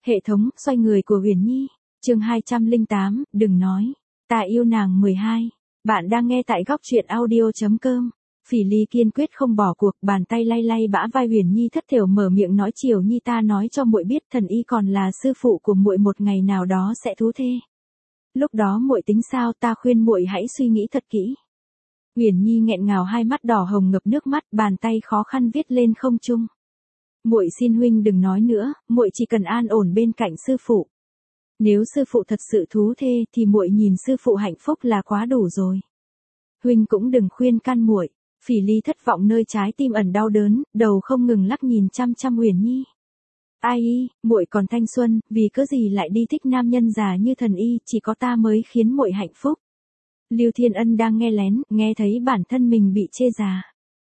Hệ thống, xoay người của Huyền Nhi, chương 208, đừng nói. Ta yêu nàng 12. Bạn đang nghe tại góc truyện audio.com. Phỉ Ly kiên quyết không bỏ cuộc, bàn tay lay lay bả vai Huyền Nhi thất thểu mở miệng nói Triều Nhi ta nói cho muội biết thần y còn là sư phụ của muội một ngày nào đó sẽ thú thê. Lúc đó muội tính sao ta khuyên muội hãy suy nghĩ thật kỹ. Huyền Nhi nghẹn ngào hai mắt đỏ hồng ngập nước mắt, bàn tay khó khăn viết lên không trung. Muội xin huynh đừng nói nữa, muội chỉ cần an ổn bên cạnh sư phụ. Nếu sư phụ thật sự thú thê thì muội nhìn sư phụ hạnh phúc là quá đủ rồi. Huynh cũng đừng khuyên can muội. Phỉ Ly thất vọng nơi trái tim ẩn đau đớn, đầu không ngừng lắc nhìn chăm chăm Huyền Nhi. Ai y, muội còn thanh xuân, vì cớ gì lại đi thích nam nhân già như thần y, chỉ có ta mới khiến muội hạnh phúc. Lưu Thiên Ân đang nghe lén, nghe thấy bản thân mình bị chê già.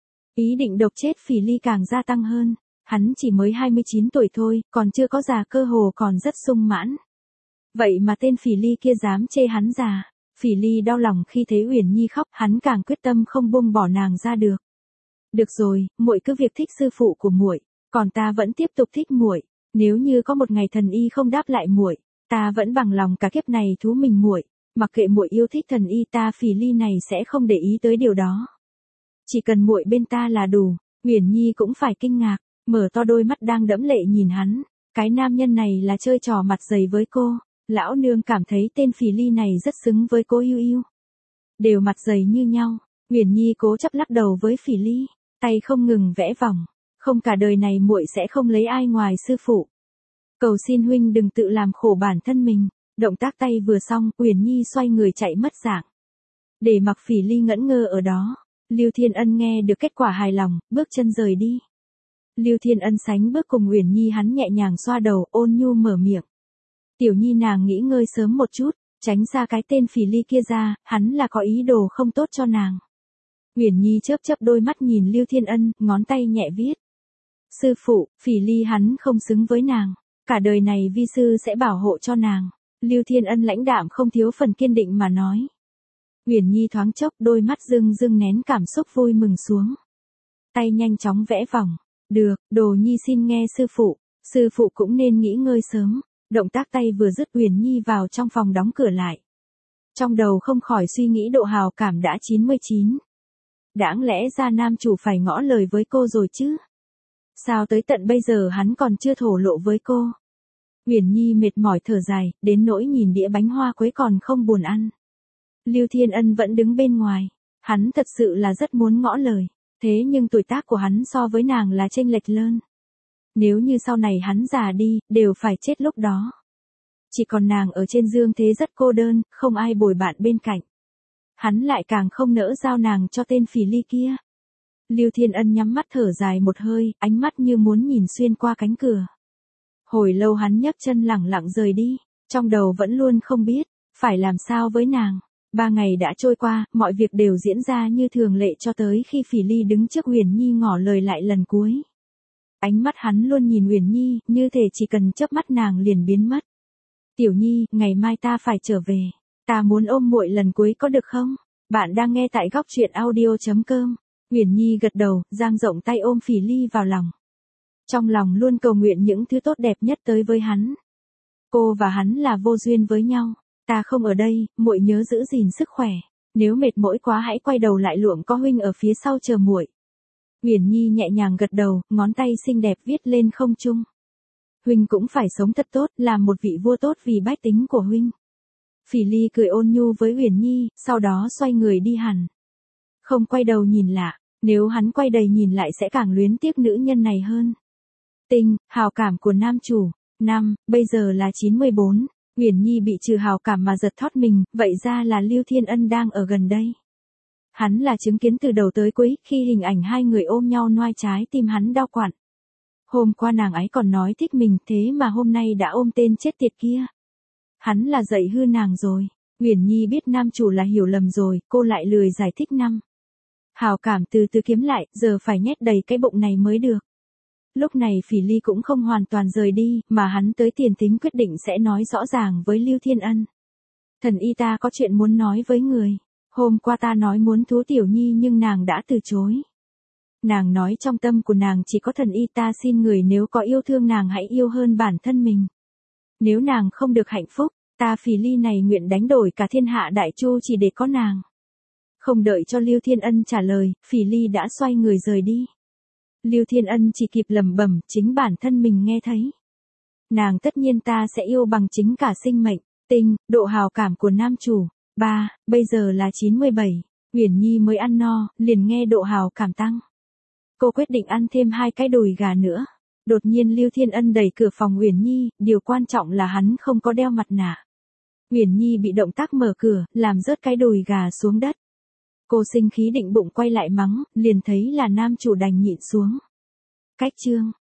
Ý định độc chết Phỉ Ly càng gia tăng hơn. Hắn chỉ mới 29 tuổi thôi, còn chưa có già, cơ hồ còn rất sung mãn. Vậy mà tên Phỉ Ly kia dám chê hắn già. Phỉ Ly đau lòng khi thấy Huyền Nhi khóc, hắn càng quyết tâm không buông bỏ nàng ra được. Được rồi, muội cứ việc thích sư phụ của muội, còn ta vẫn tiếp tục thích muội. Nếu như có một ngày thần y không đáp lại muội, ta vẫn bằng lòng cả kiếp này thú mình muội. Mặc kệ muội yêu thích thần y, ta Phỉ Ly này sẽ không để ý tới điều đó. Chỉ cần muội bên ta là đủ. Huyền Nhi cũng phải kinh ngạc, mở to đôi mắt đang đẫm lệ nhìn hắn. Cái nam nhân này là chơi trò mặt dày với cô. Lão nương cảm thấy tên Phỉ Ly này rất xứng với cô yêu yêu. Đều mặt dày như nhau. Huyền Nhi cố chấp lắc đầu với Phỉ Ly, tay không ngừng vẽ vòng. Không, cả đời này muội sẽ không lấy ai ngoài sư phụ. Cầu xin huynh đừng tự làm khổ bản thân mình. Động tác tay vừa xong, Huyền Nhi xoay người chạy mất dạng. Để mặc Phỉ Ly ngẩn ngơ ở đó. Lưu Thiên Ân nghe được kết quả hài lòng, bước chân rời đi. Lưu Thiên Ân sánh bước cùng Huyền Nhi, hắn nhẹ nhàng xoa đầu, ôn nhu mở miệng. Tiểu Nhi nàng nghỉ ngơi sớm một chút, tránh xa cái tên Phỉ Ly kia ra, hắn là có ý đồ không tốt cho nàng. Huyền Nhi chớp chớp đôi mắt nhìn Lưu Thiên Ân, ngón tay nhẹ viết. Sư phụ, Phỉ Ly hắn không xứng với nàng, cả đời này vi sư sẽ bảo hộ cho nàng. Lưu Thiên Ân lãnh đạm không thiếu phần kiên định mà nói. Huyền Nhi thoáng chốc đôi mắt rưng rưng nén cảm xúc vui mừng xuống. Tay nhanh chóng vẽ vòng. Được, Đồ Nhi xin nghe sư phụ cũng nên nghỉ ngơi sớm. Động tác tay vừa dứt, Huyền Nhi vào trong phòng đóng cửa lại. Trong đầu không khỏi suy nghĩ độ hào cảm đã 99. Đáng lẽ ra nam chủ phải ngỏ lời với cô rồi chứ. Sao tới tận bây giờ hắn còn chưa thổ lộ với cô. Huyền Nhi mệt mỏi thở dài, đến nỗi nhìn đĩa bánh hoa quế còn không buồn ăn. Lưu Thiên Ân vẫn đứng bên ngoài. Hắn thật sự là rất muốn ngỏ lời. Thế nhưng tuổi tác của hắn so với nàng là chênh lệch lớn. Nếu như sau này hắn già đi, đều phải chết lúc đó. Chỉ còn nàng ở trên dương thế rất cô đơn, không ai bồi bạn bên cạnh. Hắn lại càng không nỡ giao nàng cho tên Phỉ Ly kia. Lưu Thiên Ân nhắm mắt thở dài một hơi, ánh mắt như muốn nhìn xuyên qua cánh cửa. Hồi lâu hắn nhấc chân lẳng lặng rời đi, trong đầu vẫn luôn không biết phải làm sao với nàng. 3 ngày đã trôi qua, mọi việc đều diễn ra như thường lệ cho tới khi Phỉ Ly đứng trước Huyền Nhi ngỏ lời lại lần cuối. Ánh mắt hắn luôn nhìn Huyền Nhi, như thể chỉ cần chớp mắt nàng liền biến mất. Tiểu Nhi, ngày mai ta phải trở về. Ta muốn ôm muội lần cuối có được không? Bạn đang nghe tại góc truyện audio.com. Huyền Nhi gật đầu, dang rộng tay ôm Phỉ Ly vào lòng. Trong lòng luôn cầu nguyện những thứ tốt đẹp nhất tới với hắn. Cô và hắn là vô duyên với nhau. Ta không ở đây, muội nhớ giữ gìn sức khỏe. Nếu mệt mỏi quá hãy quay đầu lại luộng có huynh ở phía sau chờ muội. Huyền Nhi nhẹ nhàng gật đầu, ngón tay xinh đẹp viết lên không trung. Huynh cũng phải sống thật tốt, làm một vị vua tốt vì bách tính của huynh. Phỉ Ly cười ôn nhu với Huyền Nhi, sau đó xoay người đi hẳn. Không quay đầu nhìn lại, nếu hắn quay đầy nhìn lại sẽ càng luyến tiếc nữ nhân này hơn. Tình, hào cảm của nam chủ. Bây giờ là 94. Huyền Nhi bị trừ hào cảm mà giật thót mình, vậy ra là Lưu Thiên Ân đang ở gần đây. Hắn là chứng kiến từ đầu tới cuối, khi hình ảnh hai người ôm nhau noai trái tim hắn đau quặn. Hôm qua nàng ấy còn nói thích mình, thế mà hôm nay đã ôm tên chết tiệt kia. Hắn là dạy hư nàng rồi. Huyền Nhi biết nam chủ là hiểu lầm rồi, cô lại lười giải thích hào cảm từ từ kiếm lại, giờ phải nhét đầy cái bụng này mới được. Lúc này Phỉ Ly cũng không hoàn toàn rời đi, mà hắn tới Tiền Tính quyết định sẽ nói rõ ràng với Lưu Thiên Ân. Thần y ta có chuyện muốn nói với người. Hôm qua ta nói muốn thú Tiểu Nhi nhưng nàng đã từ chối. Nàng nói trong tâm của nàng chỉ có thần y, ta xin người nếu có yêu thương nàng hãy yêu hơn bản thân mình. Nếu nàng không được hạnh phúc, ta Phỉ Ly này nguyện đánh đổi cả thiên hạ đại chu chỉ để có nàng. Không đợi cho Lưu Thiên Ân trả lời, Phỉ Ly đã xoay người rời đi. Lưu Thiên Ân chỉ kịp lẩm bẩm, chính bản thân mình nghe thấy. Nàng tất nhiên ta sẽ yêu bằng chính cả sinh mệnh. Tinh, độ hào cảm của nam chủ. 3, bây giờ là 97. Uyển Nhi mới ăn no, liền nghe độ hào cảm tăng. Cô quyết định ăn thêm 2 cái đùi gà nữa. Đột nhiên Lưu Thiên Ân đẩy cửa phòng Uyển Nhi, điều quan trọng là hắn không có đeo mặt nạ. Uyển Nhi bị động tác mở cửa, làm rớt cái đùi gà xuống đất. Cô sinh khí định bụng quay lại mắng, liền thấy là nam chủ đành nhịn xuống. Cách chương